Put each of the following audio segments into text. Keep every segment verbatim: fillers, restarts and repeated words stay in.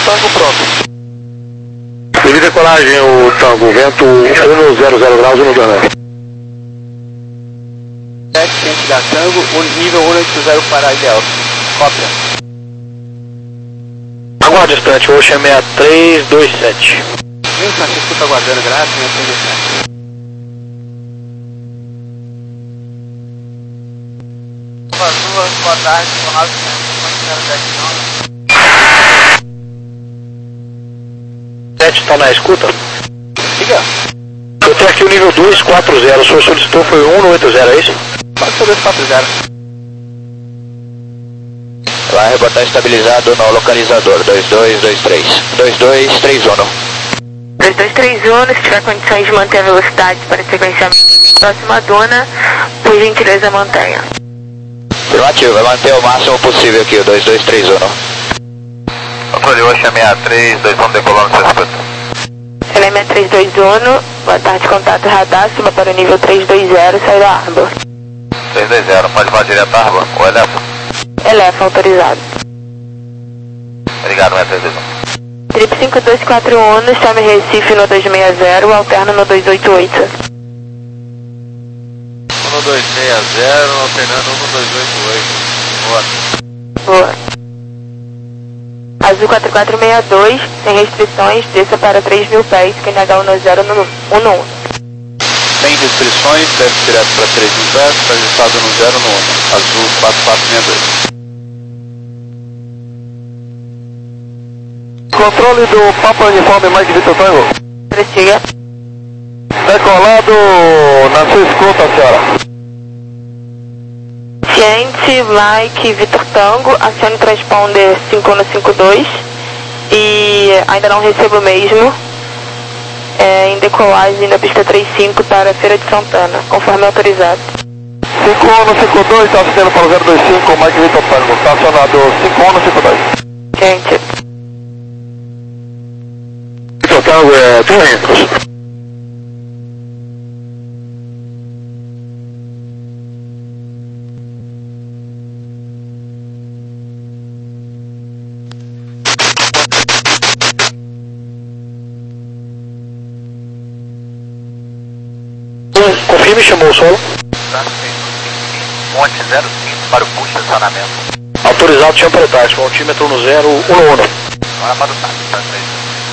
Tango pronto. Devido a decolagem, o Tango, vento um zero zero graus, um dois. sete, ciente da Tango, nível um oito zero para ideal. Cópia. Aguarde instante, Ocean seis três dois sete. Vem, Francisco, estou aguardando, graças, seis três dois sete. Duas, boa tarde, com nove zero dez sete está na escuta? Diga. Eu tenho aqui o nível dois quatro zero, o senhor solicitou foi o um oito zero, é isso? Pode ser dois quatro zero. Lá reportar estabilizado no localizador dois dois dois três. dois dois três um. dois dois três um, se tiver condições de manter a velocidade para sequenciamento próxima duna, por gentileza mantenha. Afirmativo, vai manter o máximo possível aqui, o dois dois três um. Controle Ocean seis três dois um, decolando seus escuta. L M três dois um, boa tarde, contato radar, suba para o nível três dois zero, sai da Arbor. três dois zero, pode voar direto à Arbor, ou Elefa? Elefa, autorizado. Obrigado, seis três dois um. Trip cinco dois quatro um, chame Recife no dois seis zero, alterno no dois oito oito. um dois seis zero, alternando um dois oito oito. Boa. Boa. Azul quatro quatro seis dois, sem restrições, desça para três mil pés, Q N H um zero no um um. Sem restrições, deve direto para três mil pés, registrado no zero no um. Azul quatro quatro seis dois. Controle do Papa Uniforme Mike Vitor Tango. Prossiga. Decolado na sua escuta, senhora. Ciente, Mike, Vitor Tango, acione o transponder cinco um cinco dois e ainda não recebo mesmo. É, em decolagem da pista trinta e cinco para a Feira de Santana, conforme autorizado. cinco um cinco dois, está assistindo para o zero dois cinco, Mike Vitor Tango, estacionado cinco um cinco dois. Gente. Vitor Tango é Torrentos. Confirme, chamou o solo. Monte zero cinco para o push de estacionamento. Autorizado, chama para o táxi, com altímetro no zero um um. Agora para o táxi, tá três.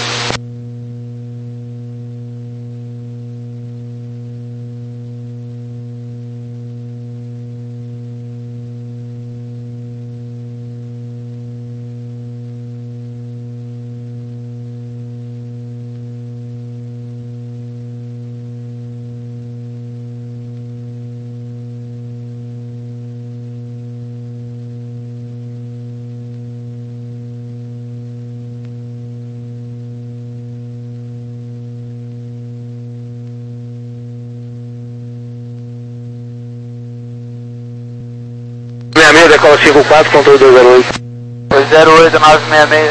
sessenta e seis, decola cinco quatro, controle dois zero oito. dois zero oito nove seis seis.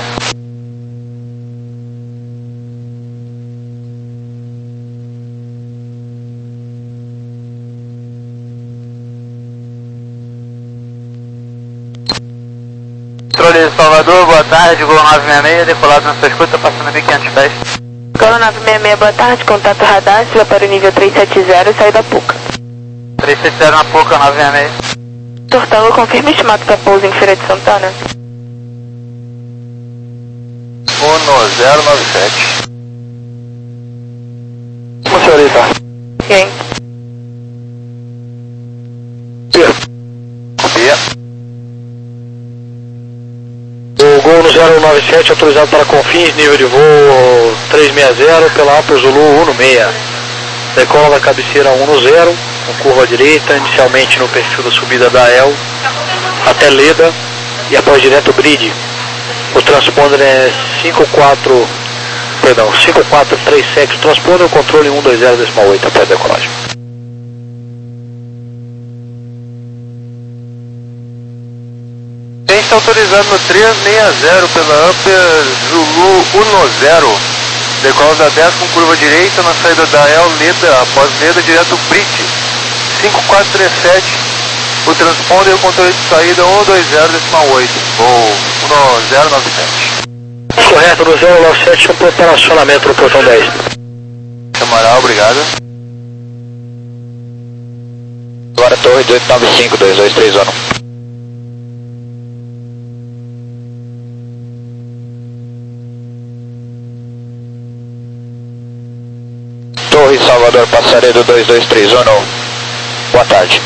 Controle de Salvador, boa tarde, Gol nove seis seis, decolado na sua escuta, passando mil e quinhentos pés. Gol nove seis seis, boa tarde, contato radar, suba para o nível três sete zero, sai da Puca. três sete zero na Puca, nove seis seis. Tortango, confirma estimado para pouso em Feira de Santana. um zero nove sete. Uma senhorita. Quem? Copia. O Gol no zero nove sete, autorizado para Confins, nível de voo três seis zero, pela Upper Zulu um seis. Decola da cabeceira um zero, com curva à direita, inicialmente no perfil da subida da E L, até Leda e após direto Bride. O transponder é cinco quatro, perdão, cinco quatro três sete, o transponder, o controle um dois zero decimal oito após decolagem. Quem está autorizado no três seis zero pela Upper Zulu um zero. Decola da dez com curva direita na saída da E L, Leda, após Leda, direto Brite. cinco quatro três sete, o transponder e o controle de saída um dois zero decimal oito, voo um zero nove sete. Correto, no zero nove sete para operacionamento no portão dez. Camarão, obrigado. Agora torre oito nove cinco, dois dois três um. Torre Salvador Passaredo dois dois três um. Boa tarde.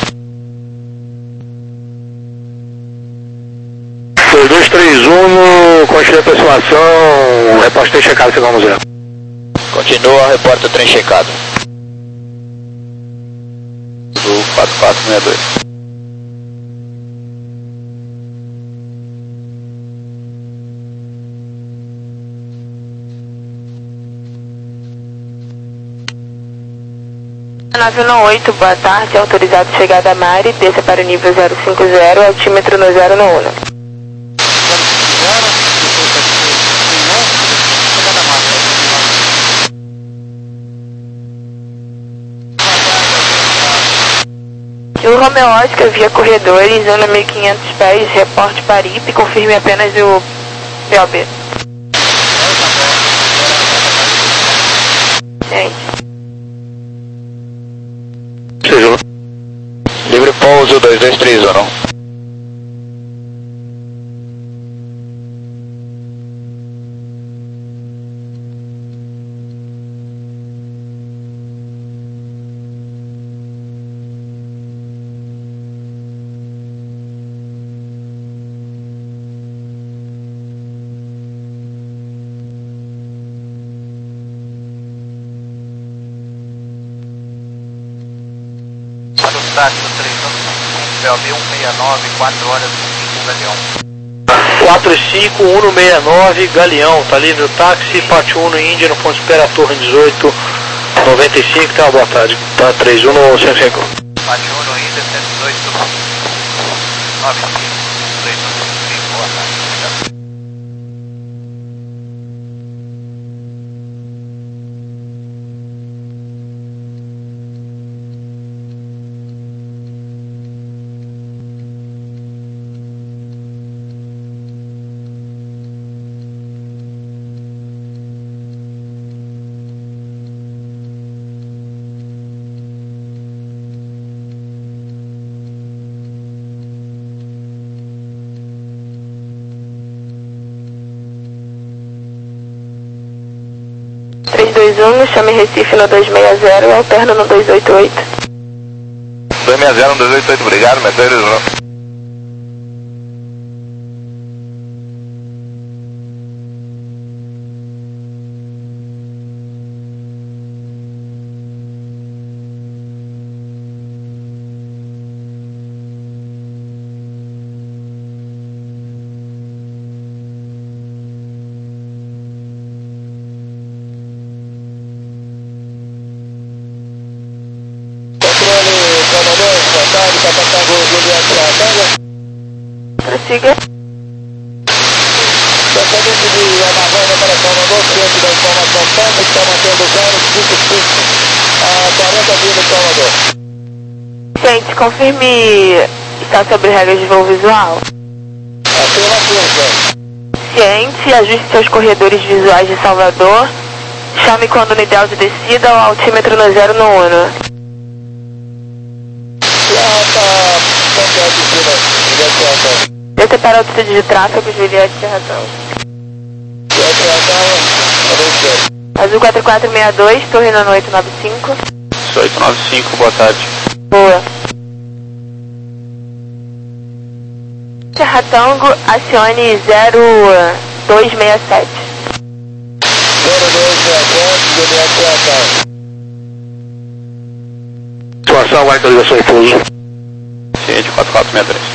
dois dois três um, continua a aproximação, repórter tem checado, chegamos zero. Continua, reporta trem checado. Do quatro quatro seis dois. nove um oito, boa tarde, autorizado chegada a Mari, desça para o nível zero cinco zero, altímetro no zero no um. O Romeo Oscar via corredores, zona mil e quinhentos pés, reporte Paripe, confirme apenas o P O B. Gente. Livre pouso dois dois três um. Táxi três um, P O B cento e sessenta e nove, quatro horas e cinco, Galeão. quatro cinco um um seis nove, Galeão, tá livre o táxi, Pátio um no Índia, no ponto de espera, Torre dezoito noventa e cinco, tá, boa tarde, tá, três um no cento e cinco. Pátio um no Índia, cento e dezoito, nove cinco, três um, boa tarde. três dois um, chame Recife no dois seis zero, alterno no dois oito oito. dois seis zero, dois oito oito, obrigado, Mercedes. Prossiga. Tratamento de Amazônia para Salvador, centro da informação técnica, está mantendo zero cinco cinco a quarenta mil no Salvador. Gente, confirme, está sobre regras de voo visual. Afirmação. Ciente, ajuste seus corredores visuais de Salvador, chame quando no ideal de descida ao altímetro no zero no Uno. Já está campeão de cima, direto Desça para a altitude de tráfego, Juliette Serratão. Azul quatro quatro seis dois, torre no oito nove cinco. oito nove cinco, boa tarde. Boa. Serratango, acione zero dois seis sete. zero dois seis sete, Juliette Serratão. Situação, aguarda a ligação em pouso. Ciente quatro quatro seis três.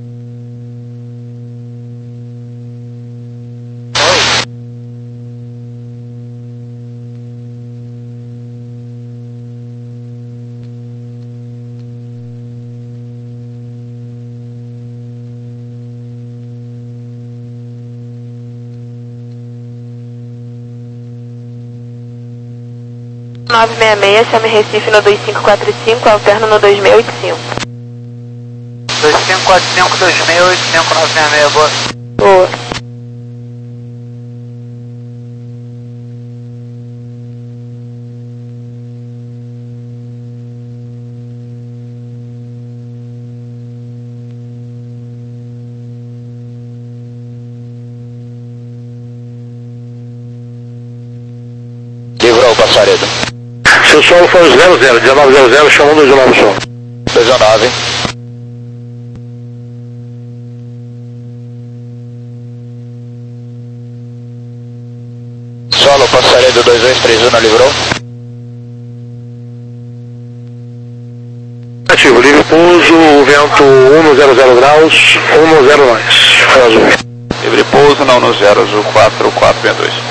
nove seis seis, chame Recife no dois cinco quatro cinco, alterno no dois seis oito cinco. dois cinco quatro cinco, dois seis oito cinco, nove seis seis, boa. Boa. Passaredo. Seu solo foi o zero zero, dezenove zero zero, chamou dois nove solo. dois nove. Solo Passaredo dois dois três um, livrou. Ativo, livre pouso, vento um zero zero graus, um zero mais. Azul. Livre pouso, não no zero, azul quatro quatro seis dois.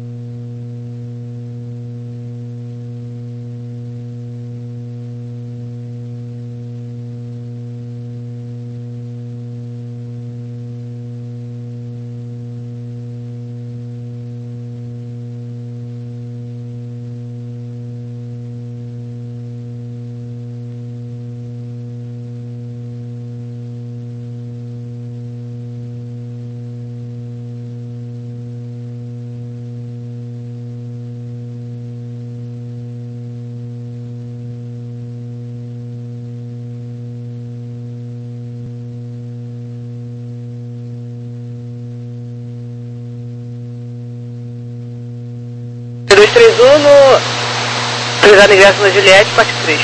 dois três um no... Utilizado ingresso na Juliette, pátio três.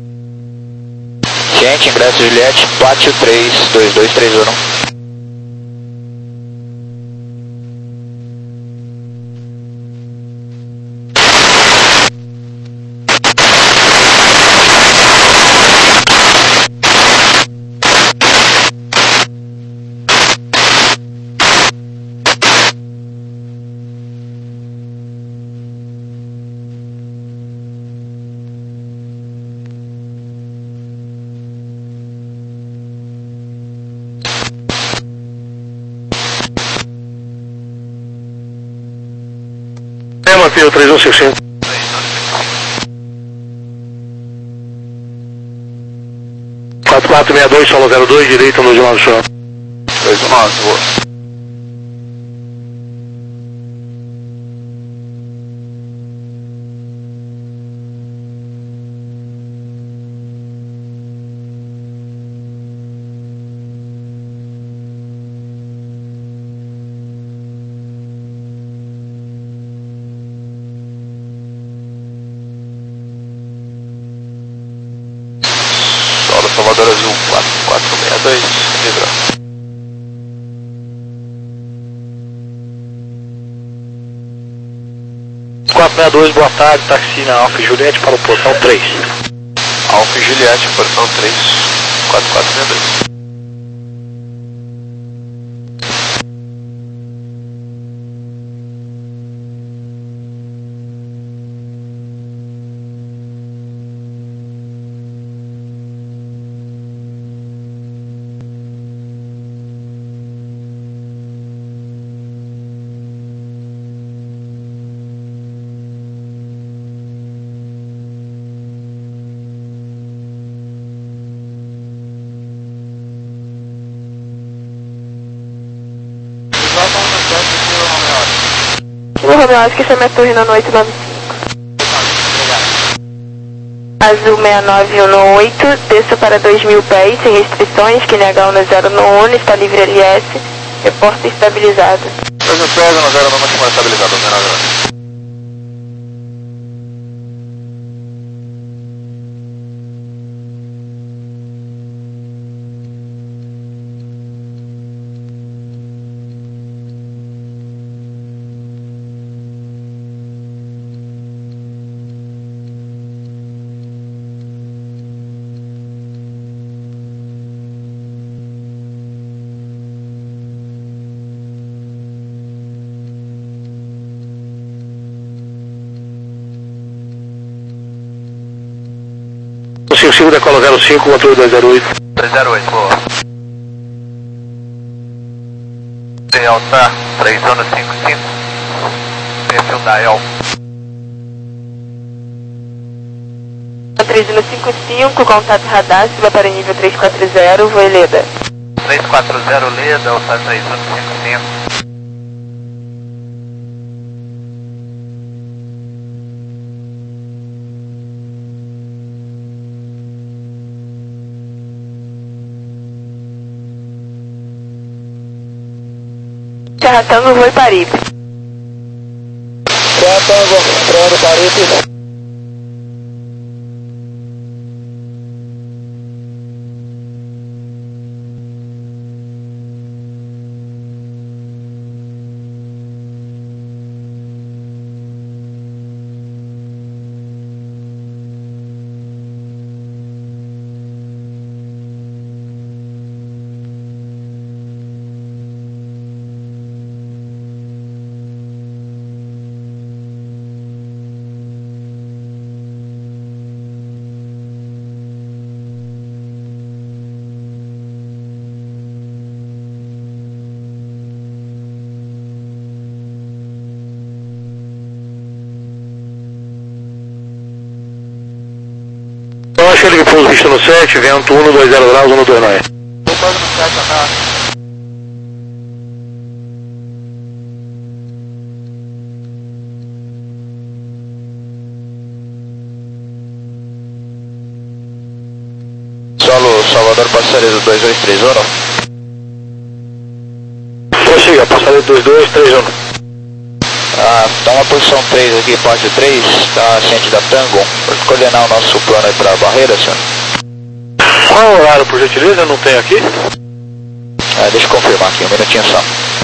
Gente, ingresso Juliette, pátio três, dois dois três um. É, Mateus, três um cinco cinco. quatro quatro seis dois, solo zero dois, direita no jornal do senhor. dois um nove, boa. Solo Salvador Azul quatro quatro seis dois, livrou. quatro seis dois, boa tarde, táxi na Alfa Juliette para o portão três. Alfa Juliette, portão três, quatro quatro seis dois. O Romeu, acho que essa é minha torre na noite nove cinco. Azul seis nove um no oito, desça para dois mil pés, sem restrições, Q N H um no zero no um, está livre L S, reporta estabilizado. dois mil pés, no zero no máximo estabilizado, zero zero. cinco cinco, decola zero cinco, controle dois zero oito. dois zero oito, boa. Delta três um cinco cinco, perfil da El. três um cinco cinco, contato radar, suba para nível três quatro zero, voo Leda. três quatro zero Leda, Delta três um cinco cinco. Terra Tango, voo Paripe. Obrigado, Tango. Pronto, Paripe. Eu acho ele que pouso visto no sete, vento um dois zero graus, um dois nove. Tô pagando no sete, tá? Solo Salvador Passaredo dois dois três um. Prossiga, passaredo dois dois três um. Ah, tá na posição três aqui, parte três, tá ciente da Tango. Pode coordenar o nosso plano aí pra barreira, senhor? Qual é o horário, por gentileza? Não tem aqui? Ah, deixa eu confirmar aqui, um minutinho só.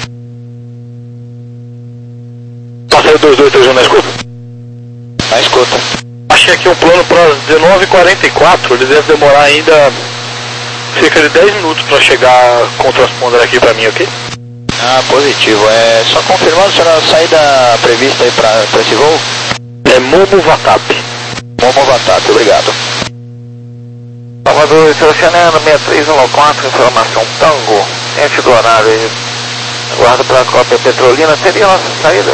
Passaredo dois dois três um na escuta? Na escuta. Achei aqui um plano para as dezenove e quarenta e quatro, ele deve demorar ainda cerca de dez minutos para chegar com o transponder aqui para mim, ok? Ah, positivo. É só confirmando, senhor, a saída prevista aí pra, pra esse voo? É Momo Vatap. Momo Vatap, obrigado. Salvador, selecionando seis três um quatro, informação Tango, ciente do horário aí. Aguardo para a cópia Petrolina, seria a nossa saída?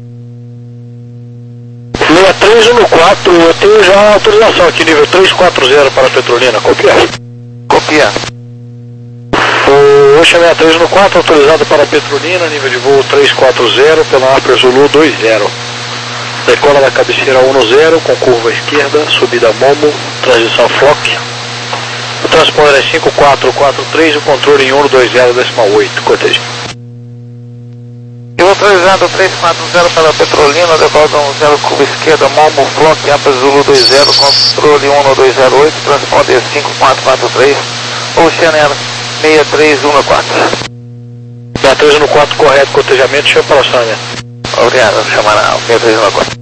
seis três um quatro, eu tenho já a autorização aqui, nível três quatro zero para a Petrolina, copiar. Copia. O Ocean seis três um quatro, autorizado para a Petrolina, nível de voo três quatro zero, pela Upper Zulu dois zero. Decola da cabeceira um zero, com curva esquerda, subida Momo, transição Flock. O transponder é cinco quatro quatro três, o controle em um dois zero decimal oito, corteja. Eu autorizado três quatro zero pela Petrolina, decola um zero, curva esquerda, Momo, Flock, Upper Zulu dois zero, controle um dois zero oito, transponder cinco quatro quatro três, Ocean seis três um quatro. seis três um quatro, correto, cotejamento, chama para a Sânia. Obrigado, chamará, seis três um quatro.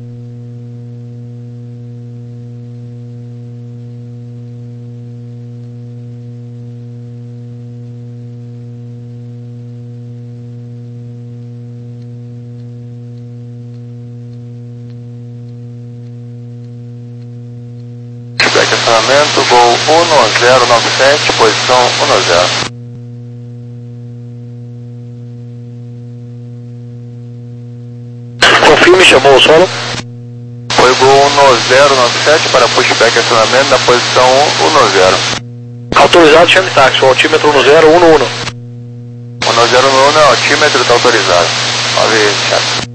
Estacionamento, voo um zero nove sete, posição um zero. Confirme, chamou o solo. Foi gol um zero nove sete para pushback acionamento na posição um zero. Autorizado, chame táxi, o altímetro um zero um um. um zero um é o altímetro, está autorizado. nove sete.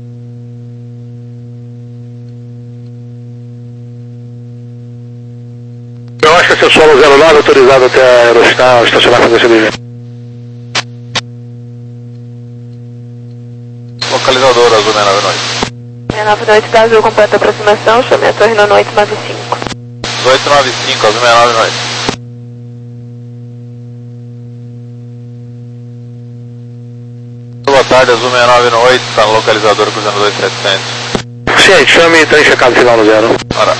Eu acho que esse solo zero nove autorizado até a Aerostar estacionar com você livre. Localizador Azul seis nove oito. seis nove oito da Azul, completa aproximação, chame a torre no oito nove cinco. oito nove cinco, Azul seis nove oito. Boa tarde, Azul seis nove oito, está no localizador cruzando dois setecentos. Ciente, chame e trem checado final no zero. Ora.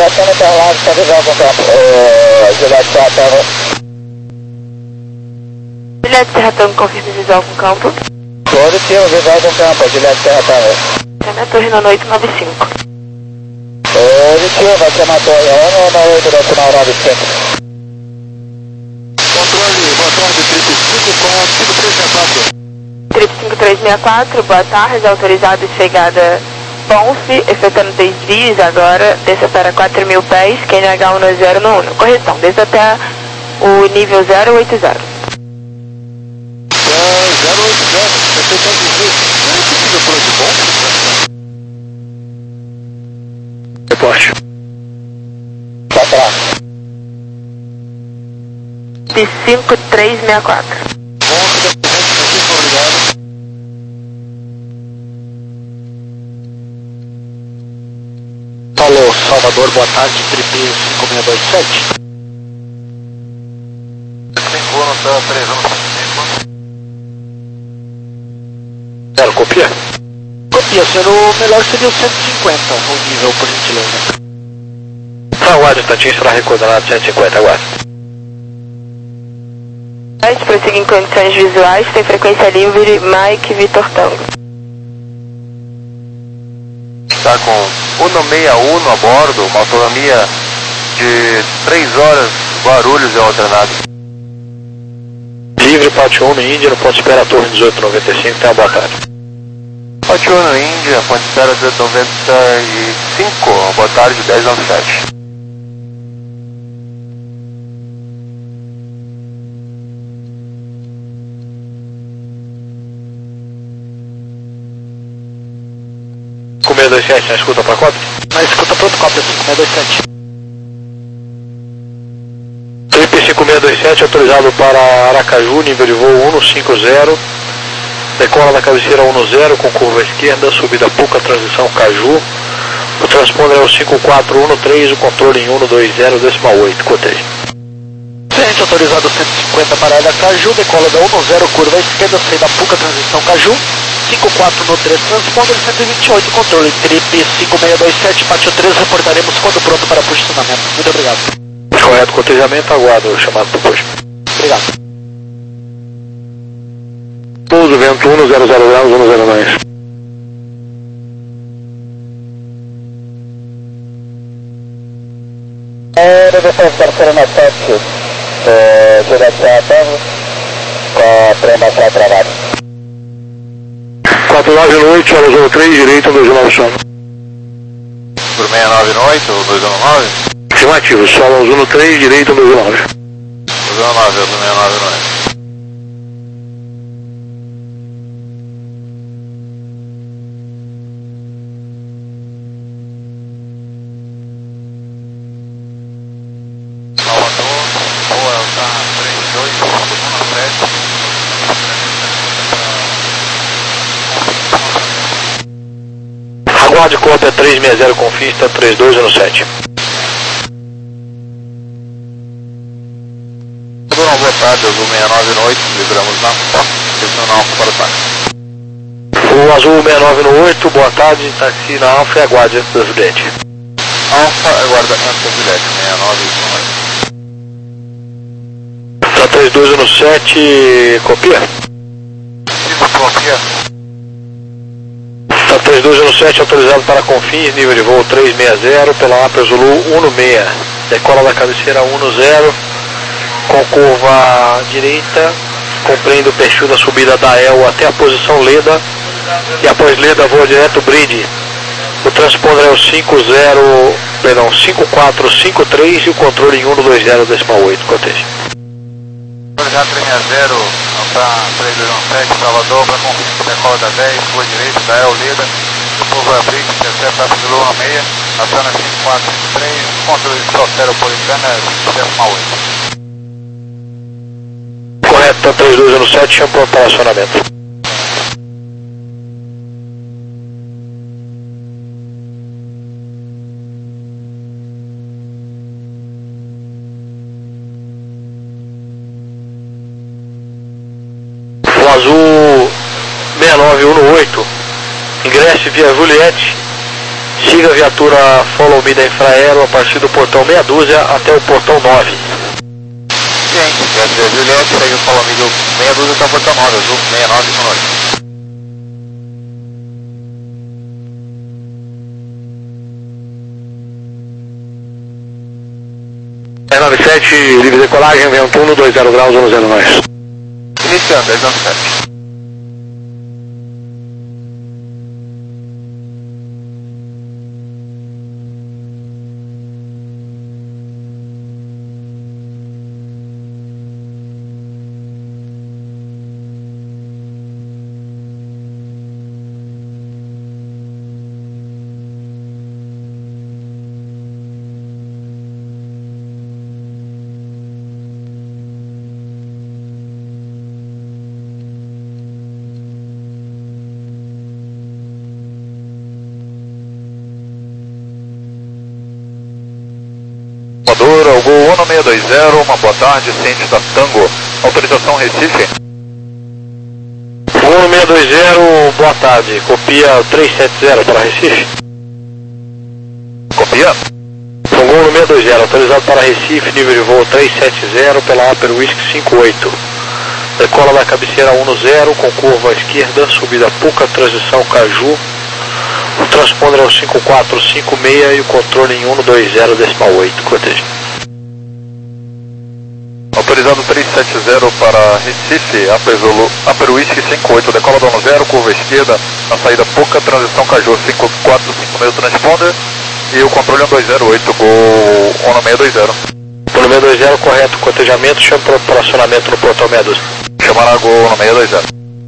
Passando Interlagos, está visual com campo. É, Juliette Serra Tango. Juliette Serra Tango, confirma visual com campo. Positivo, visual com campo, Juliette Serra Tango. Tá na torre no oito nove cinco. Positivo, vai ser na torre um no oito decimal nove cinco. Controle, boa tarde, trip cinco quatro cinco três seis quatro. Trip cinco três seis quatro, boa tarde, autorizado de chegada Ponce, efetuando desvios agora, desça para quatro mil pés, Q N H um no zero no um. Correção, desça até o nível zero oito zero. zero oito zero, efetuando desvios. Não é possível por de Ponce? Reporte. Tá pra. cinco três seis quatro. Ponce, muito obrigado. Alô, Salvador, boa tarde, trip cinco seis dois sete. cinco anos, tá três anos, cinco. Zero, copia? Copia, sendo melhor seria o cento e cinquenta, o nível, por gentileza. Aguarde um instantinho, será recoordenado cento e cinquenta, aguarde. Prosseguir em condições visuais, tem frequência livre, Mike Vitor Tango. Está com um seis um a bordo, uma autonomia de três horas, Guarulhos e alternado. Livre, parte um no Índia, no ponto espera torre dezoito noventa e cinco, tá, boa tarde. Parte um no Índia, ponto espera dezoito noventa e cinco, boa tarde, dez nove sete. cinco seis dois sete, na escuta para cópia? Na escuta pronto, cópia cinco seis dois sete. Trip cinco seis dois sete, autorizado para Aracaju, nível de voo um cinco zero. Decola da cabeceira um zero com curva esquerda, subida Puca, transição Caju. O transponder é o cinco quatro um três, o controle em um dois zero decimal oito, cotejo. Cliente autorizado cento e cinquenta para Aracaju, decola da um zero, curva esquerda, saída Puca, transição Caju. cinco quatro no três, transponder cento e vinte e oito, controle trip cinco seis dois sete, parte três, reportaremos quando pronto para posicionamento. Muito obrigado. Correto, cotejamento, aguardo o chamado do push. Obrigado. Pouso, vento um zero zero graus, um zero dois. É, depois terceira na sete, Juliette Serra Tango, com a trema para trabalho. quatro nove no oito, zero zero três, direita, dois nove sono. Por sessenta e nove no oito, dois nove? Afirmativo, solo um três, direita, dois nove. dois nove, sessenta e nove no oito. Aguarde cópia três seis zero, confista três dois no sete. Boa tarde, Azul sessenta e nove no oito, livramos na Alfa, na Alfa para o táxi. O Azul sessenta e nove no oito, boa tarde, táxi na Alfa e aguarde antes do Juliette. Alfa, aguarda antes do Juliette, sessenta e nove no oito. Tá três dois no sete, copia? Sim, copia. Tá três dois no sete, autorizado para Confins, nível de voo três seis zero, pela A P Zulu um seis. Decola da cabeceira um zero, com curva direita, cumprindo o perfil da subida da E L até a posição Leda, e após Leda voa direto Bridge. O transponder é o cinco zero, perdão, cinco quatro cinco três e o controle em um dois zero decimal oito, cotejo. Autorizado três seis zero, para três dois um sete, Salvador, para Confins, decola da dez, rua direita, da E L Leda, depois vai abrir, terceira etapa do Lula seis, aciona cinco quatro cinco três, controle de Sofia Aeropolitana, decimal oito. Correto, três dois no sete, chama para operacionamento. O Azul sessenta e nove um no oito, ingresse via Juliette, decola da cabeceira um zero, com curva esquerda, subida Puca, transição Caju. O transponder é o cinco zero, perdão, cinco quatro cinco três, o controle em um dois zero decimal oito, cotejo. Correto, três dois no sete, chama para operacionamento. Siga a viatura Follow Me da Infraero a partir do portão meia dúzia até o portão nove. Gente, Viatura Juliette, segue o Follow Me do meia dúzia até o portão nove, azul sessenta e nove com nós. dez nove sete, livre decolagem, vento um, dois zero graus, um zero nós. Iniciando, dez nove sete. Madura, o Gol um seis dois zero, uma boa tarde, ciente da Tango. Autorização Recife. um seis dois zero, boa tarde, copia três sete zero para Recife. Copia. Gol seis dois zero, autorizado para Recife, nível de voo três sete zero pela Upper Whisky cinco oito. Decola da cabeceira um zero com curva à esquerda, subida Puca, transição Caju. O transponder é o cinco quatro cinco seis e o controle em um dois zero decimal oito, cortejo. Autorizado três sete zero para Recife, Upper, Zulu, Upper Whisky cinco oito, decola do um zero, curva esquerda, na saída Puca, transição Caju cinco quatro cinco seis transponder e o controle um dois zero oito, Gol um seis dois zero. um seis dois zero, correto, cotejamento, chama para operacionamento no portão meia dúzia. Chamará Gol um seis dois zero.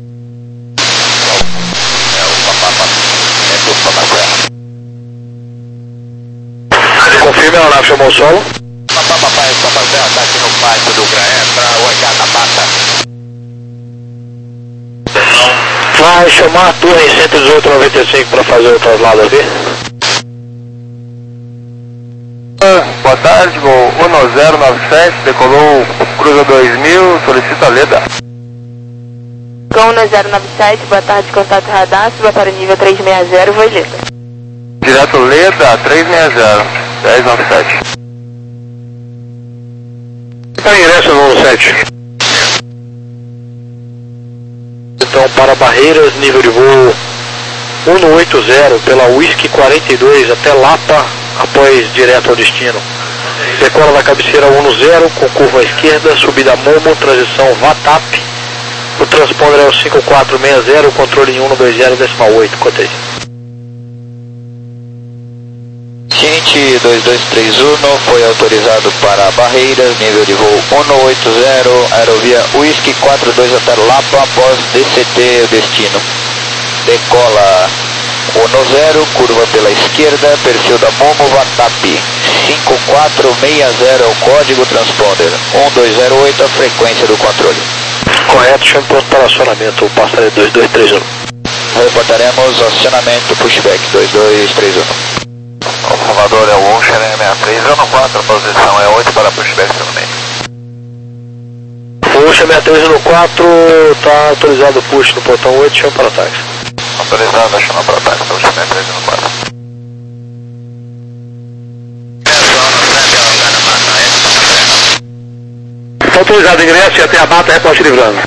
Confirme, a aeronave chamou o solo. Papai, Papa Zé, tá aqui no pátio do Graé, pra Oigata Pata. Vai chamar a torre cento e dezoito noventa e cinco para fazer o traslado aqui. Boa tarde, Gol um zero nove sete, decolou Cruza dois mil, solicita Leda. Gol um zero nove sete, boa tarde, contato radar, suba para o nível três seis zero, vou Leda. Direto Leda, três seis zero, dez nove sete. Está em ingresso no sete. Então, para Barreiras, nível de voo um oito zero pela Whisky quarenta e dois até Lapa, após direto ao destino. Decola da cabeceira um zero com curva à esquerda, subida Momo, transição Vatap. O transponder é o cinco quatro seis zero, controle em um dois zero decimal oito, cotejo. Ciente dois dois três um foi autorizado para Barreiras, nível de voo um oito zero, aerovia Whisky quatro dois até Lapa, após D C T o destino. Decola um zero, curva pela esquerda, perfil da Momo Vatap, cinco quatro seis zero é o código transponder, um dois zero oito a frequência do controle. Correto, chame para operacionamento, o passageiro dois dois três um. Reportaremos acionamento pushback dois dois três um. O Salvador é o Ocean sessenta e três, ano quatro, a posição é oito para pushback também. O Ocean sessenta e três no quatro, está autorizado o push no portão oito, chama para táxi. Autorizado, chama para táxi, Ocean sessenta e três no quatro. Autorizado ingresso e até a bata, reporte livrando.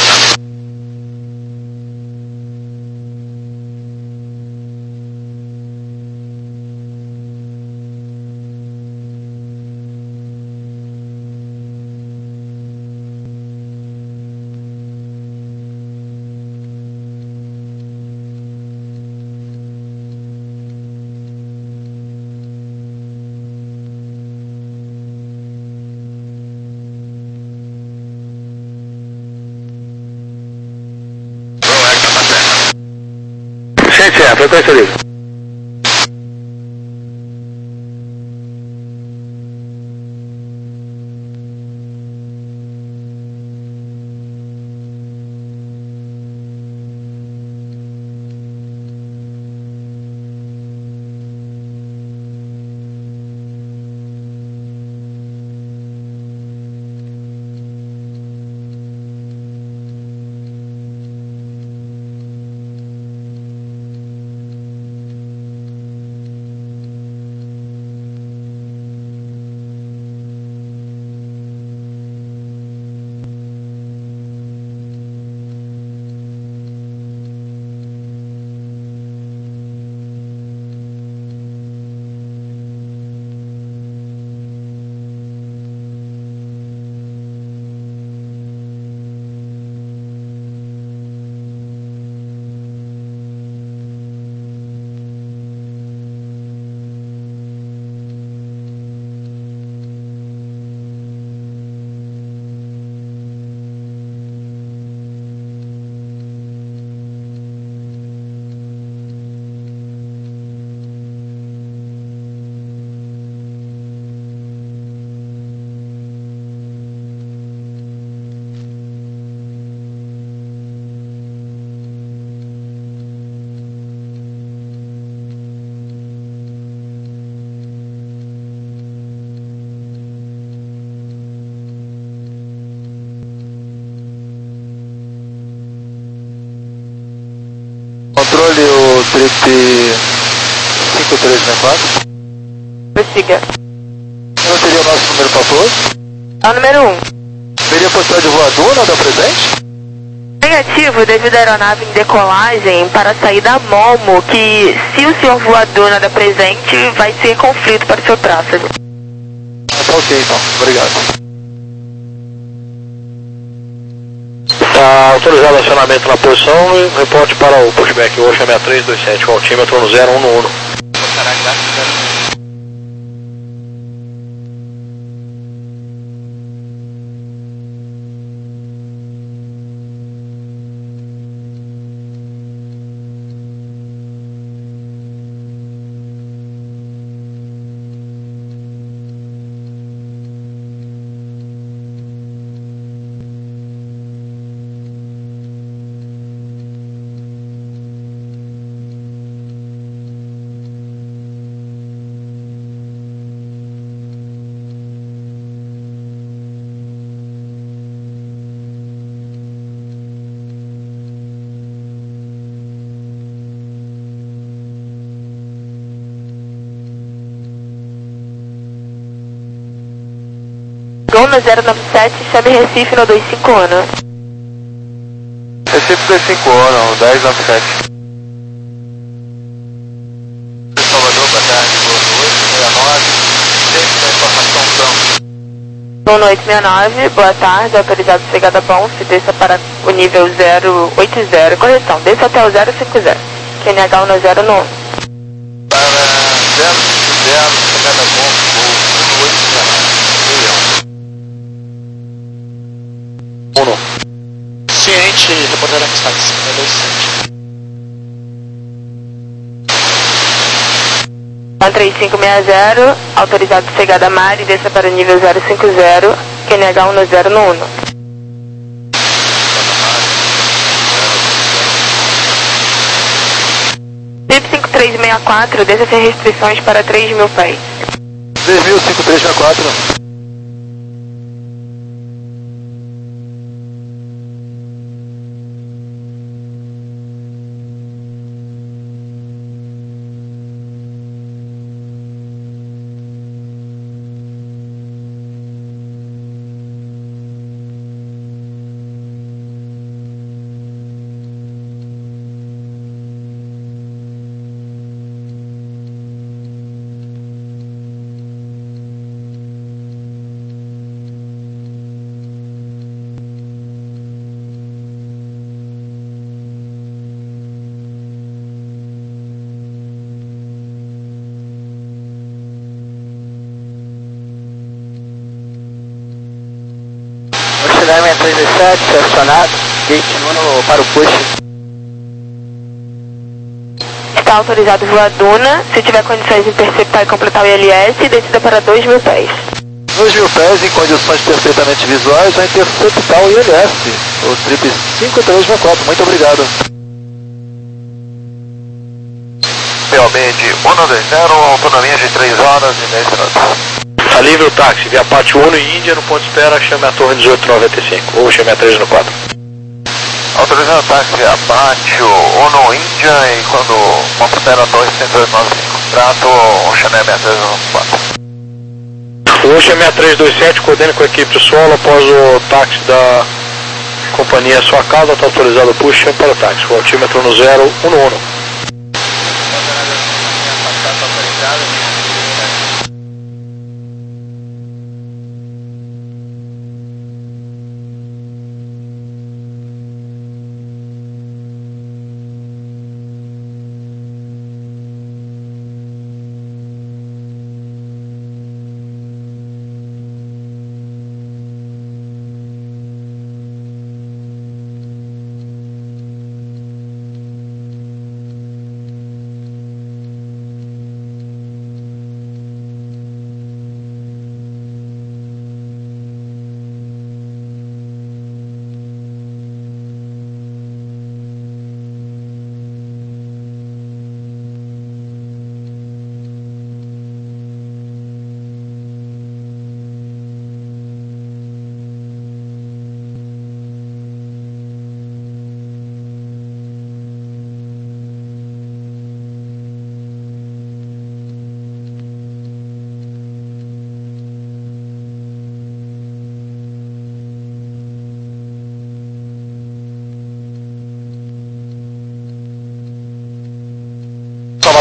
Gente, é, frequência livre. controle, o trip cinco três seis quatro. Prossiga. Não seria o nosso número fator? É o número um. Seria postal de voadora da presente? Negativo, devido à aeronave em decolagem para sair da Momo, que se o senhor voar Duna da presente, vai ser conflito para o seu tráfego. Ah, tá ok então, obrigado. Está autorizado o acionamento na posição e reporte para o pushback Ocean seis três dois sete, o altímetro no zero um um. Gol no zero nove sete, chame Recife no dois cinco um. Recife dois cinco um, dez nove sete. Salvador, boa tarde, boa noite, seis nove, sempre da informação então. Gol no oito seis nove, boa tarde, autorizado chegada bom, se desça para o nível zero oito zero, correção, desça até o zero cinco zero, Q N H um no zero no um. Para zero cinco zero, chegada bom, voo oito seis nove. Uno. Ciente, reportar a mensagem cinco dois sete. um três cinco seis zero, autorizado chegada Mari, desça para o nível zero cinco zero, Q N H um no zero no um. Trip cinco três seis quatro, desça sem restrições para três mil pés. três mil, cinco três seis quatro. seis três dois sete, acionado, gate um para o push. Está autorizado voar Duna, se tiver condições de interceptar e completar o I L S, descida para dois mil pés. dois mil pés em condições perfeitamente visuais, vai interceptar o I L S, o trip cinco três seis quatro, muito obrigado. Realmente, um dois zero, autonomia de três horas e dez minutos. Está livre o táxi, via Pátio Uno e Índia, no ponto de espera, chame a torre dezoito noventa e cinco, ou chame a três no quatro. Autorizando o táxi Pátio Uno Índia e quando uma espera a torre cento e oito noventa e cinco, trato o Chanel seis três no quatro. O Ocean seis três dois sete, coordene com a equipe de solo após o táxi da companhia Sua Casa, está autorizado o push para o táxi, o altímetro no zero um um.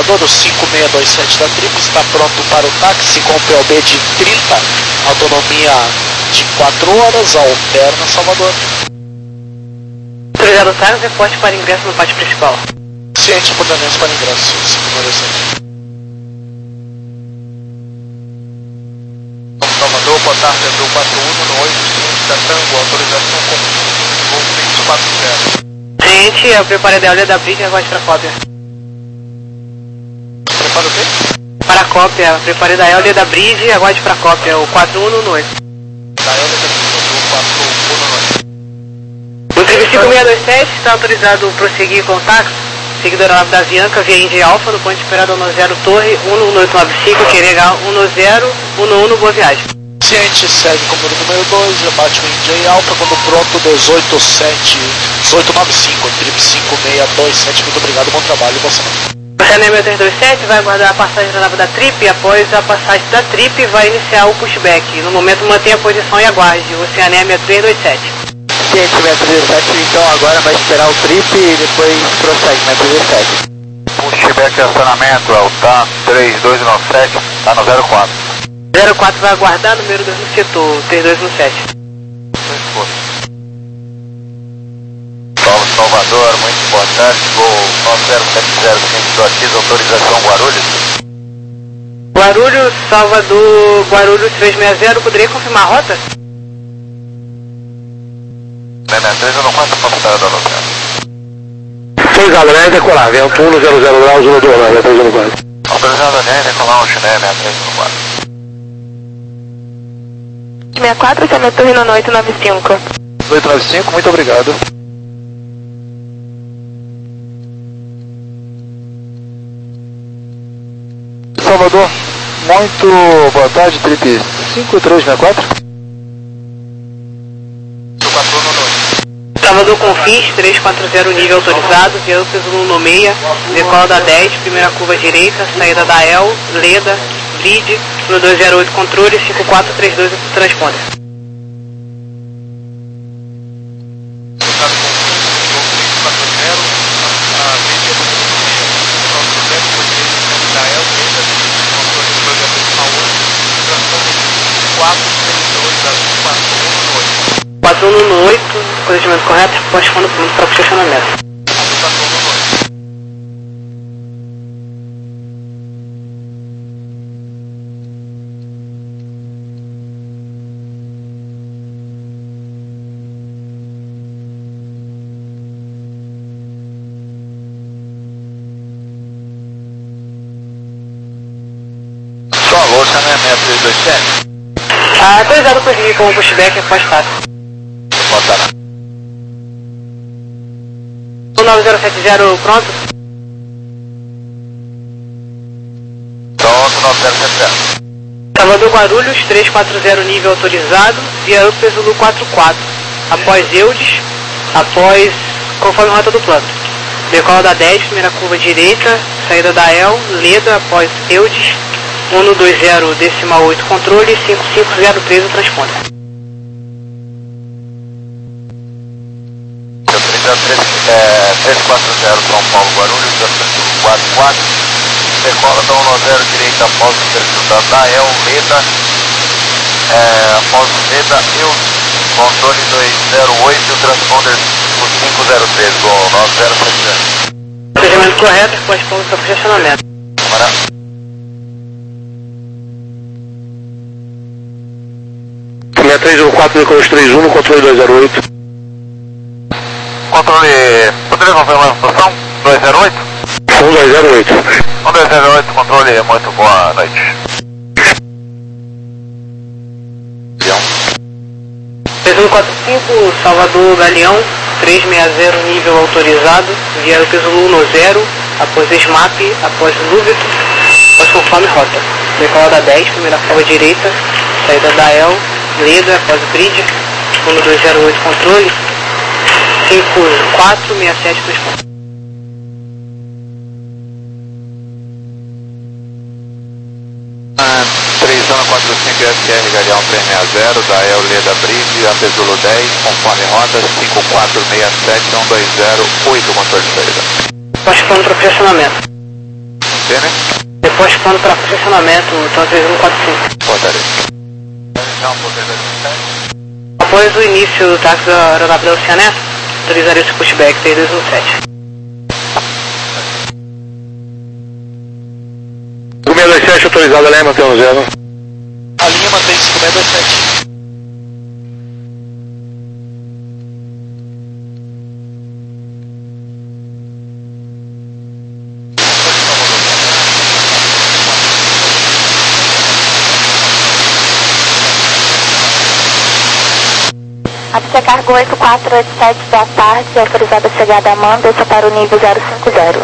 Salvador, o cinco seis dois sete da Trip está pronto para o táxi com P O B de trinta, autonomia de quatro horas, alterna Salvador. Autorizado o táxi, reporte para ingresso no pátio principal. Ciente, apontamento para ingresso, cinco seis dois sete. Salvador, boa tarde, Azul quatro um no oito cinco da Tango, autorização com voo fixo quatro zero. Ciente, eu preparei a olha da Bridge e aguarde para cópia. Prepara o quê? Para a cópia, preparei da Helder da Bridge e aguarde para cópia, o quatro um no oito. Da Helder da Bridge, quatro um no oito. O Trip cinco seis dois sete está autorizado prosseguir com o táxi, seguidor da nave da Avianca, via Indy Alpha, no ponto esperado um zero Torre, um um oito nove cinco, querer um zero um um, boa viagem. Ciente, segue como número dois, abate o Indy Alpha, quando pronto, dezoito sete, dezoito nove cinco, Trip cinco seis dois sete, muito obrigado, bom trabalho, boa semana. O Oceanemia três dois sete vai aguardar a passagem da nave da Trip e após a passagem da Trip vai iniciar o pushback. No momento mantenha a posição e aguarde. O Oceanemia três dois sete. Ciente, metro dezessete, então agora vai esperar o Trip e depois prossegue, metro dezessete. Pushback e acionamento, é o T A três dois nove sete, tá no zero quatro. zero quatro vai aguardar, número dois no setor, três dois nove sete. Paulo Salvador, muito boa tarde, voo nove zero sete zero, sentido aqui, autorização Guarulhos. Guarulhos, Salvador, Guarulhos três seis zero, poderia confirmar a rota? seis seis três, eu não conto a passada da nota. Foi usado, né? Decolar, vento um zero zero graus, um dois nove, três um quatro. Autorizado, né? Decolar um Chiné, seis três um quatro. sessenta e quatro, Chama Torre no oito nove cinco. oito nove cinco, muito obrigado. Salvador, muito boa tarde, Trip cinco três seis quatro. Salvador Confins, três quatro zero, nível autorizado, via Zulu no meia, decola da dez, primeira curva direita, saída da E L, Leda, Bridge, no dois zero oito controle, cinco quatro três dois transponder. quatro um no oito, corrigimento correto, postpondo pronto para posicionamento. Solo, Chanemia três dois sete. Ah, autorizado por seguir com o pushback após táxi. Botará. O nove zero sete zero pronto? Pronto, nove zero sete zero. Salvador Guarulhos, três quatro zero nível autorizado, via Upper Zulu quatro quatro. Após Eudes, após, conforme a rota do plano. Decola da dez, primeira curva direita, saída da E L, Leda, após Eudes, um dois zero decimal oito controle, cinco cinco zero três o transponder. três quatro zero São Paulo Guarulhos, quatro quatro. Decola da um zero direita após o perfil da D A E L, Leda, é, após Leda, eu, controle dois zero oito, transponder cinco zero três, gol nove zero sete zero. Procedimento correto, corresponde para posicionamento. Câmara. Câmara três um quatro, decolos três um, controle dois zero oito. Controle, poderia confirmar a situação? dois zero oito? um dois zero oito. um dois zero oito, controle, muito boa noite. três um quatro cinco, Salvador Galeão, três seis zero nível autorizado, via Upper Zulu no zero, após SMAP, após Lúbito, após conforme rota. Decola da dez, primeira curva direita, saída da E L, Leda, após Bridge, um dois zero oito controle, cinco quatro seis sete transponder. três um quatro cinco S R Galeão três seis zero, da E L Leda Bridge, Upper Zulu dez, conforme rota cinco quatro seis sete um dois zero oito, controle de saída. Postpondo para posicionamento. Ok, N? Depois ficando para posicionamento, então três um quatro cinco. Portaria. Após o início do táxi da aeronave da Oceanet, autorizaria esse pushback três dois um sete. cinco seis dois sete autorizado, né? Mantém no zero. A linha mantém cinco seis dois sete. A pista cargo oito quatro oito sete da tarde, autorizada a chegada a Amanda, deixa para o nível zero cinco zero.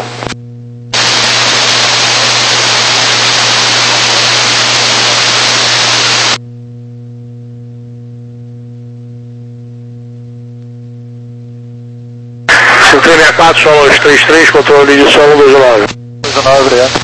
cinco três seis quatro, solo dois três três, controle de solo dois nove. dois nove, obrigado.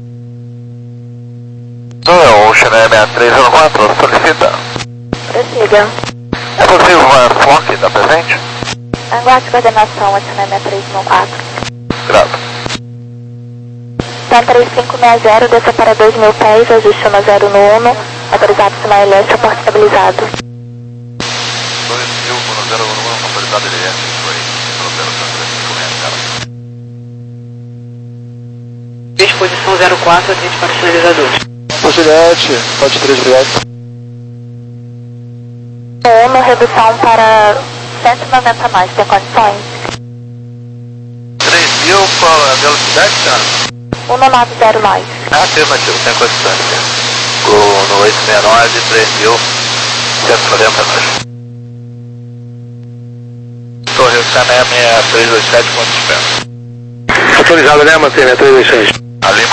Então é o Ocean sessenta e três zero quatro, solicita. Prossiga. É possível uma flock da presente? Aguarde coordenação, Ocean sessenta e três um quatro. Grato. Então três cinco seis zero, desça para dois mil pés, ajuste no zero no Uno, autorizado sinal L S, porta estabilizado. dois mil no zero um, autorizado L S, foi. Disposição zero quatro, atende para sinalizador. Juliette, pode três, obrigado. Uno, redução para cento e noventa nós, tem condições? três mil, qual a velocidade, cara? Uno nove zero nós. Afirmativo, tem condições. O, no oito seis nove, três mil, cento e quarenta nós. Torre Oceané seis três dois sete, quanto espera? Autorizado, né? Mantém seis três dois seis. A Lima.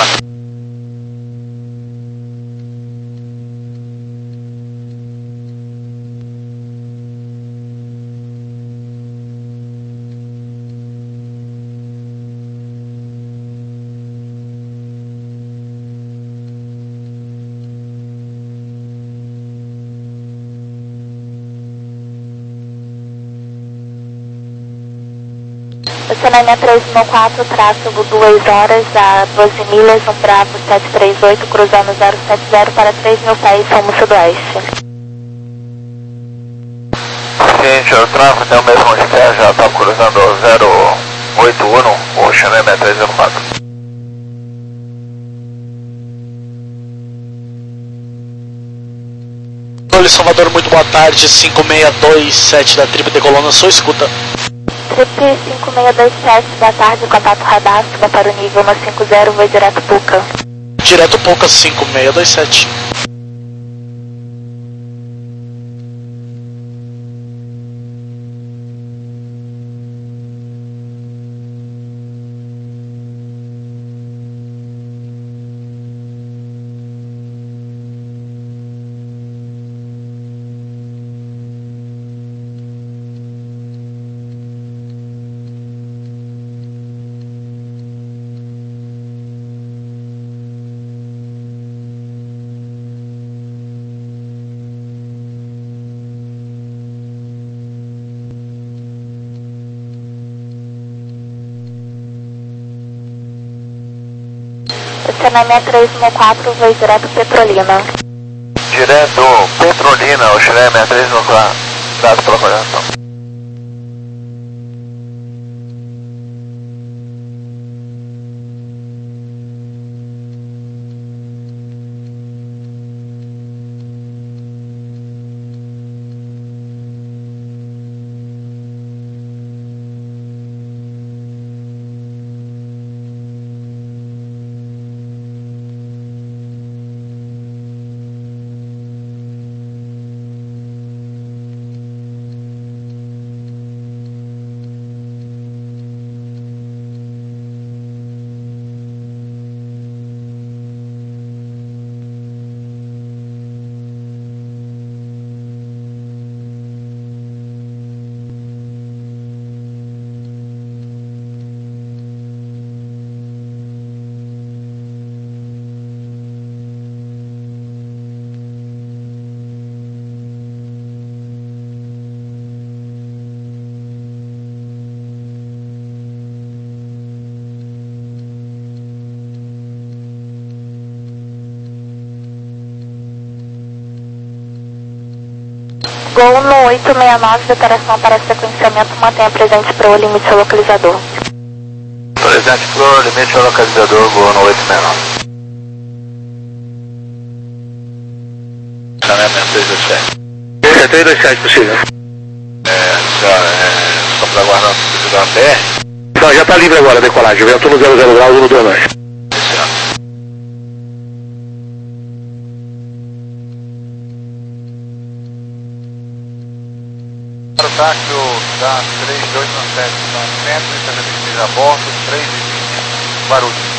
Oceané três um quatro, tráfego duas horas a doze milhas, um Bravo sete três oito, cruzando zero sete zero para três mil pés, rumo sudoeste. Seguinte, o tráfego tem o mesmo esquema, já está cruzando o zero oito um, o Oceané três zero quatro. Controle Salvador, muito boa tarde, cinco seis dois sete da Tribo Decolona, sou escuta. Trip cinco seis dois sete da tarde, contato radar, suba para o nível um cinco zero, voo direto Puca. Direto Puca, cinco seis dois sete. Oceané três um quatro, voo direto Petrolina. Direto Petrolina, Oceané três um quatro, dado pela coordenação. Gol no oito seis nove, declaração para sequenciamento, mantenha presente para o limite localizador. Presente para o limite localizador, Gol no oito seis nove. Caminhamento três dois sete. É três dois sete possível. É, já, é, só para aguardar o circuito da B R. Não, já está livre agora a decolagem, vento no zero zero graus, no dois nove. Para o táxi da três dois sete, centro, estabelecimento a bordo, três e vinte, Guarulhos.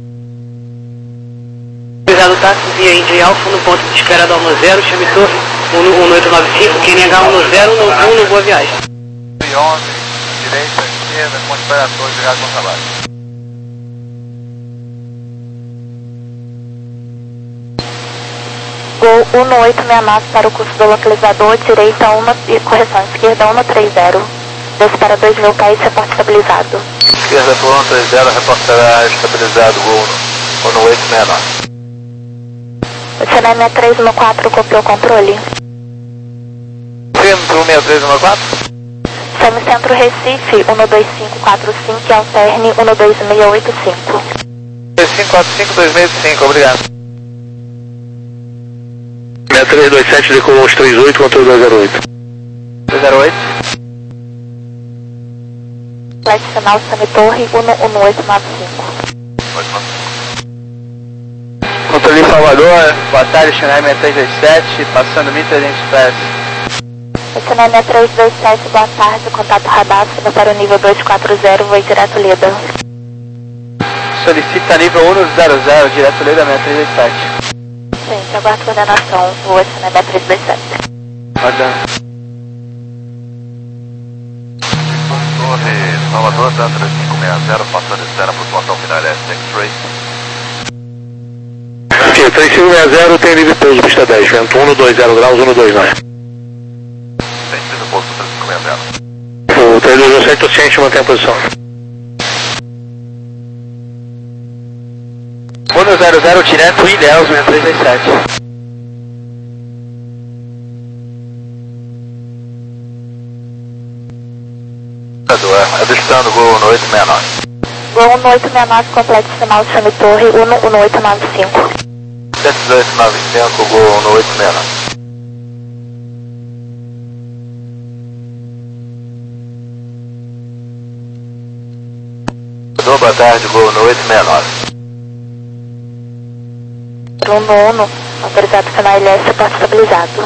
Obrigado, táxi via Indy Alfa no ponto de espera da um zero, chame torre um oito nove cinco, Q N H um zero, um no Boa Viagem. onze, direita, esquerda, com espera dois, obrigado, bom trabalho. Gol um no oito seis nove para o curso do localizador, direita um e correção, esquerda um no trinta. Desce para dois mil pés, reporte estabilizado. Esquerda por um trinta, reportará estabilizado, Gol um no oito seis nove. O C N M três um quatro copiou o controle. Centro seis três um quatro. Semicentro Recife um dois cinco quatro cinco e alterne um dois seis oito cinco. dois cinco quatro cinco dois seis cinco, obrigado. três dois sete, decolou uns três oito, controle dois zero oito. dois zero oito. Flight final Semitorre um um oito nove cinco. Controle Salvador, boa tarde, C N M três dois sete, passando mil trezentos pés. O C N M três dois sete, boa tarde, contato radar, subindo para o nível dois quatro zero, voo direto Leda. Solicita nível um zero zero, direto Leda seis três dois sete. Sim, aguardo coordenação, voo C N M três dois sete. Guardando. Torre Salvador, da três cinco seis zero, passando externa para o portão final S X-Ray. Aqui, três cinco seis zero, tem livre pouso, pista dez, vento um dois zero graus, um dois nove. Tem livre pouso três cinco seis zero. O três dois sete, ciente, mantém a posição. um zero zero, direto Ilhéus seis três dois sete. Avistando Gol no oito seis nove. Gol no oito seis nove, complete sinal de Semitorre um um oito nove cinco. sete dois nove cinco, Gol no oito seis nove. Boa tarde, Gol no oito seis nove. Bruno Uno, autorizado final L S, porte estabilizado.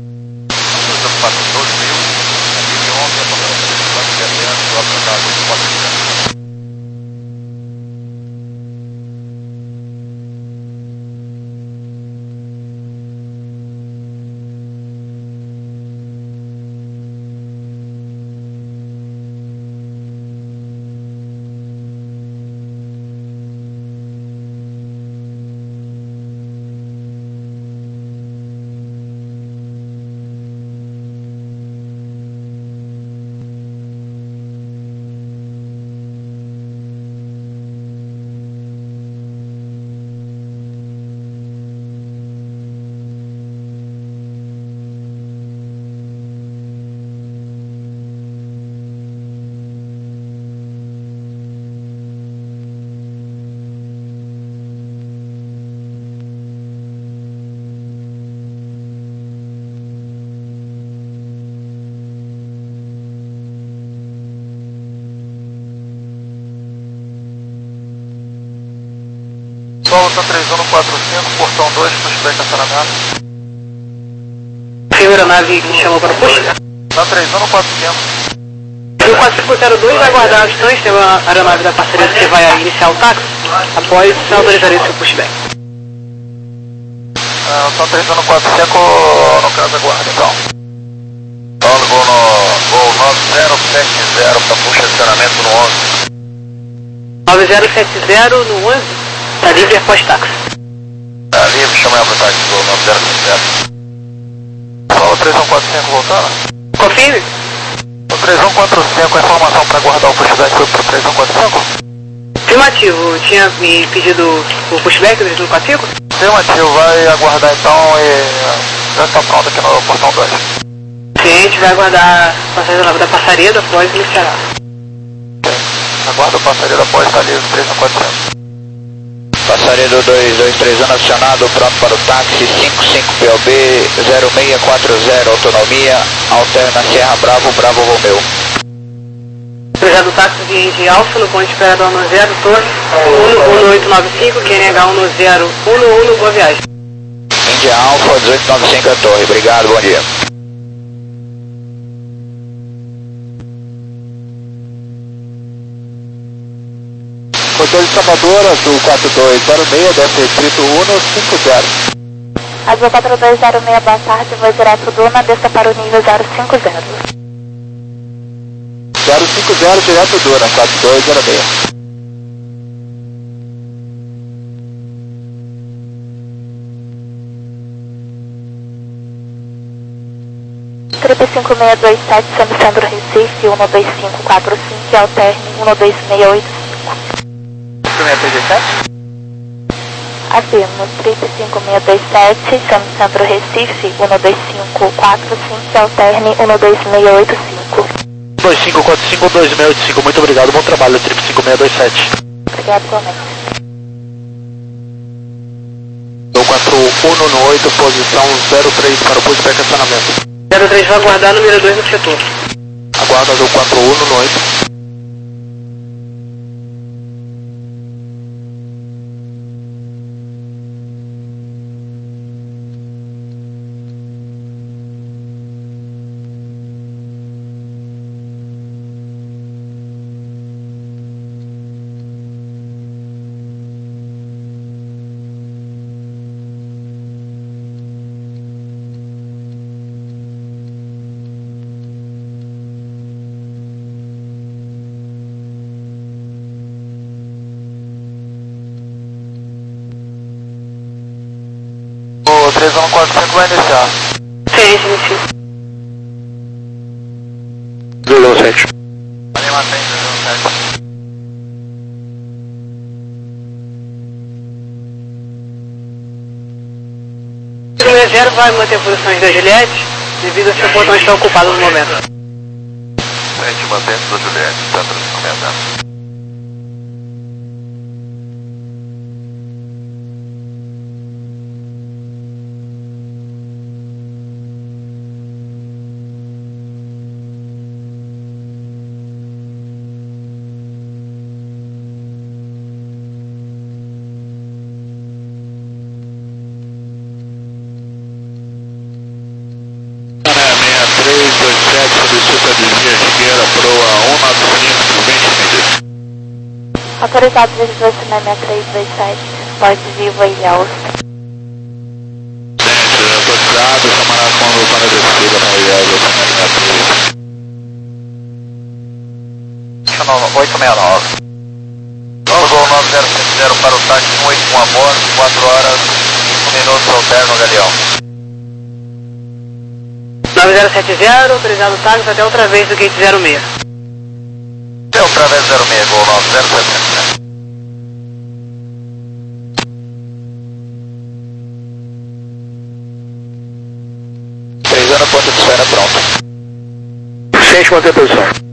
Solo três um quatro cinco, portão dois, para estacionamento. Primeira nave que chamou para o posto. Na três um quatro cinco. O quatro cinco zero dois vai aguardar a distância, tem uma aeronave da parceria que vai iniciar o táxi. Após, se autorizarei seu pushback. Ah, só três um quatro cinco, no caso, aguarda então. Solo Gol no Gol nove zero sete zero para puxa estacionamento no onze. nove zero sete zero no onze. Está livre após táxi. Tá livre, chama ela para o táxi, Gol nove zero sete zero. Solo três um quatro cinco voltando. Confirme. O três um quatro cinco, a informação para guardar o pushback foi para o três um quatro cinco? Afirmativo, tinha me pedido o pushback do três um quatro cinco? Afirmativo, vai aguardar então e já está pronto aqui no portão dois. Ciente, vai aguardar a passagem da Passareda, após iniciará. Aguarda a passaria após salir três mil e quatrocentos. Passaredo dois dois três um acionado, pronto para o táxi, cinco cinco P O B zero seis quatro zero, autonomia, alterna Sierra Bravo, Bravo Romeu. Autorizado o táxi de Indy Alfa, no ponto de espera do um zero, Torre, um um oito nove cinco, Q N H um zero um um, boa viagem. Indy Alfa, dezoito noventa e cinco a Torre, obrigado, bom dia. Motor de Salvador, Azul quatro dois zero seis, desce restrito um cinco zero. Azul quatro dois zero seis, boa tarde, vou direto Duna, desça para o nível zero cinco zero. zero cinco zero, direto Duna, quatro dois zero seis. Trip cinco seis dois sete, São Sandro Recife, um dois cinco quatro cinco, e alterne um dois seis oito cinco. cinco seis dois sete? Afirmo, Trip cinco seis dois sete, São Sandro Recife, um dois cinco quatro cinco, e alterne um dois seis oito cinco. dois cinco quatro cinco, dois seis oito cinco, muito obrigado, bom trabalho, Trip cinco seis dois sete. Obrigado, igualmente. Dou quatro um no oito, posição zero três para o pushback acionamento. zero três vai aguardar número dois no setor. Aguarda Azul quatro um no oito. O três um quatro cinco vai iniciar. Sim, sim, sim. dois sete. Vai matar em dois sete. O zero vai manter posições da Juliette, devido a seu portão estar ocupado no momento. sete mantém do Juliette, centro de comandante. três dois sete, solicita desvio à esquerda, proa um nove cinco, vinte milhas. Autorizado desvio seis três dois sete, pode viva e alça. Gente, autorizado, camarada quando para a descida, na Ielva, oito seis nove. Gol nove zero cinco zero para o táxi um oito um a bordo, quatro horas, um minuto alterno Galeão. nove zero sete zero, autorizado o táxi até outra vez do gate zero seis. Até outra vez zero seis, gol nove zero sete zero. três anos, ponto de esfera pronto. Ciente, manter a posição.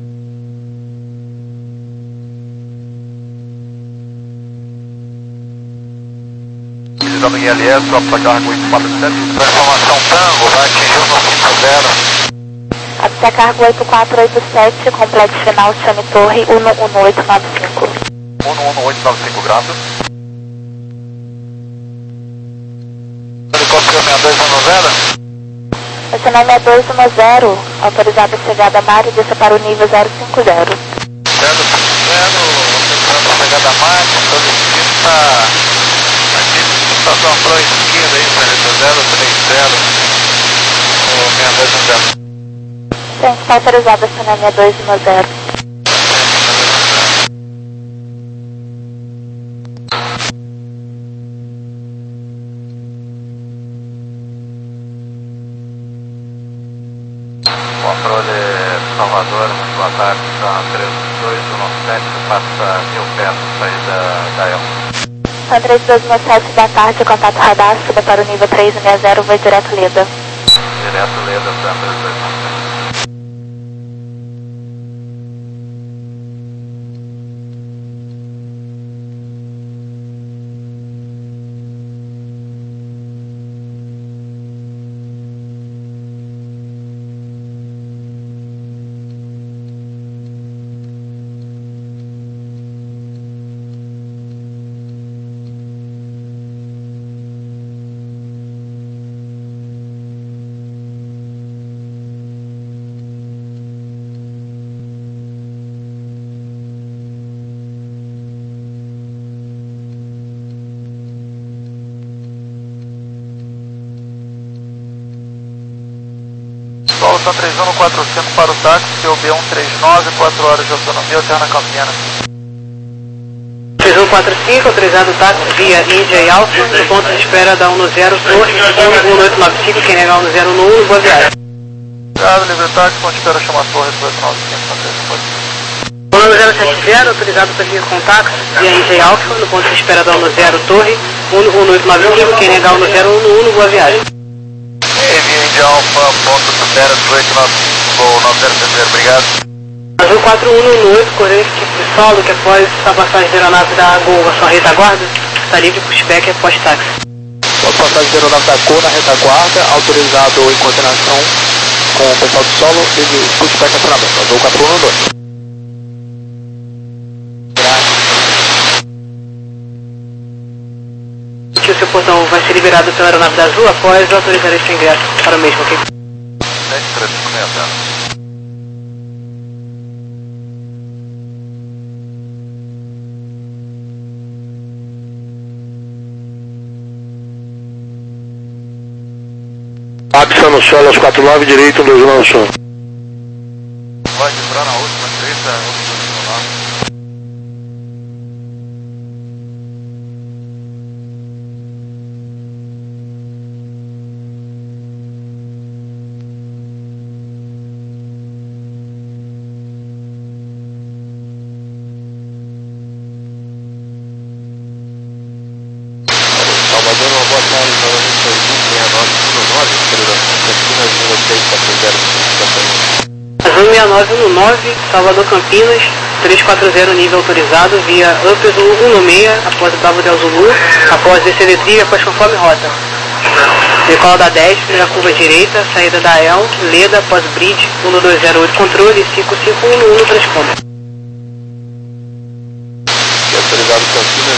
Utilizando guia L S, tropa carga oito quatro sete, transformação Tango, vai atingir o cinco zero. Até cargo oito quatro oito sete, complete final, chame torre um um oito nove cinco. um um oito nove cinco graças. Helicóptero seis dois um zero. Acionar seis dois um zero, autorizado a chegada a mar e desça para o nível zero cinco zero. zero cinco zero, autorizando a chegada a mar, solicita estação pro esquerda aí, zero três zero, o seis dois um zero. Gente, está autorizado a acionar seis dois um zero. Controle Salvador, muito boa tarde, está três dois um sete, passa mil pés, saída da El. três dois um sete, boa tarde, contato radar, suba para o nível três seis zero, vai direto Leda. Direto Leda, três dois um sete. Delta três um quatro cinco para o táxi, C O B um três nove, quatro horas de autonomia, alterna Campinas. três um quatro cinco, autorizado táxi via Índia Alfa, no ponto de espera da um zero Torre, um oito nove cinco, quem negar um zero um um, boa viagem. Obrigado, livre táxi, ponto de espera chama Torre, oito nove cinco, um zero sete zero, autorizado para vir com táxi via Índia Alfa, no ponto de espera da um zero Torre, um oito nove cinco, quem negar um zero um um, boa viagem. Via Índia Alfa, ponto de espera oito nove cinco, nove zero sete zero, obrigado. Azul quatro um um oito, corrente de solo, que após a passagem da aeronave da Gol, a sua retaguarda, está livre pushback e pós-táxi. Após passagem da aeronave da Gol na retaguarda, autorizado em coordenação com o pessoal do solo, livre pushback e acionamento. Azul quatro um um dois. Que o seu portão vai ser liberado pela aeronave da Azul após autorizar esse ingresso para o mesmo, ok? dez três cinco seis. Axa no solo, aos quatro nove, direito, um dois um no som. Vai entrar na última direita, última. Salvador, uma boa tarde, novamente ao Azul seis nove um nove, Salvador Campinas, três quatro zero nível autorizado, via Upper Zulu um seis, após Bravo Del Zulu, após descer trilha, após conforme rota. Decola da dez, primeira curva direita, saída da El, Leda, após Bridge, um dois zero oito, controle, cinco cinco um um, transponder.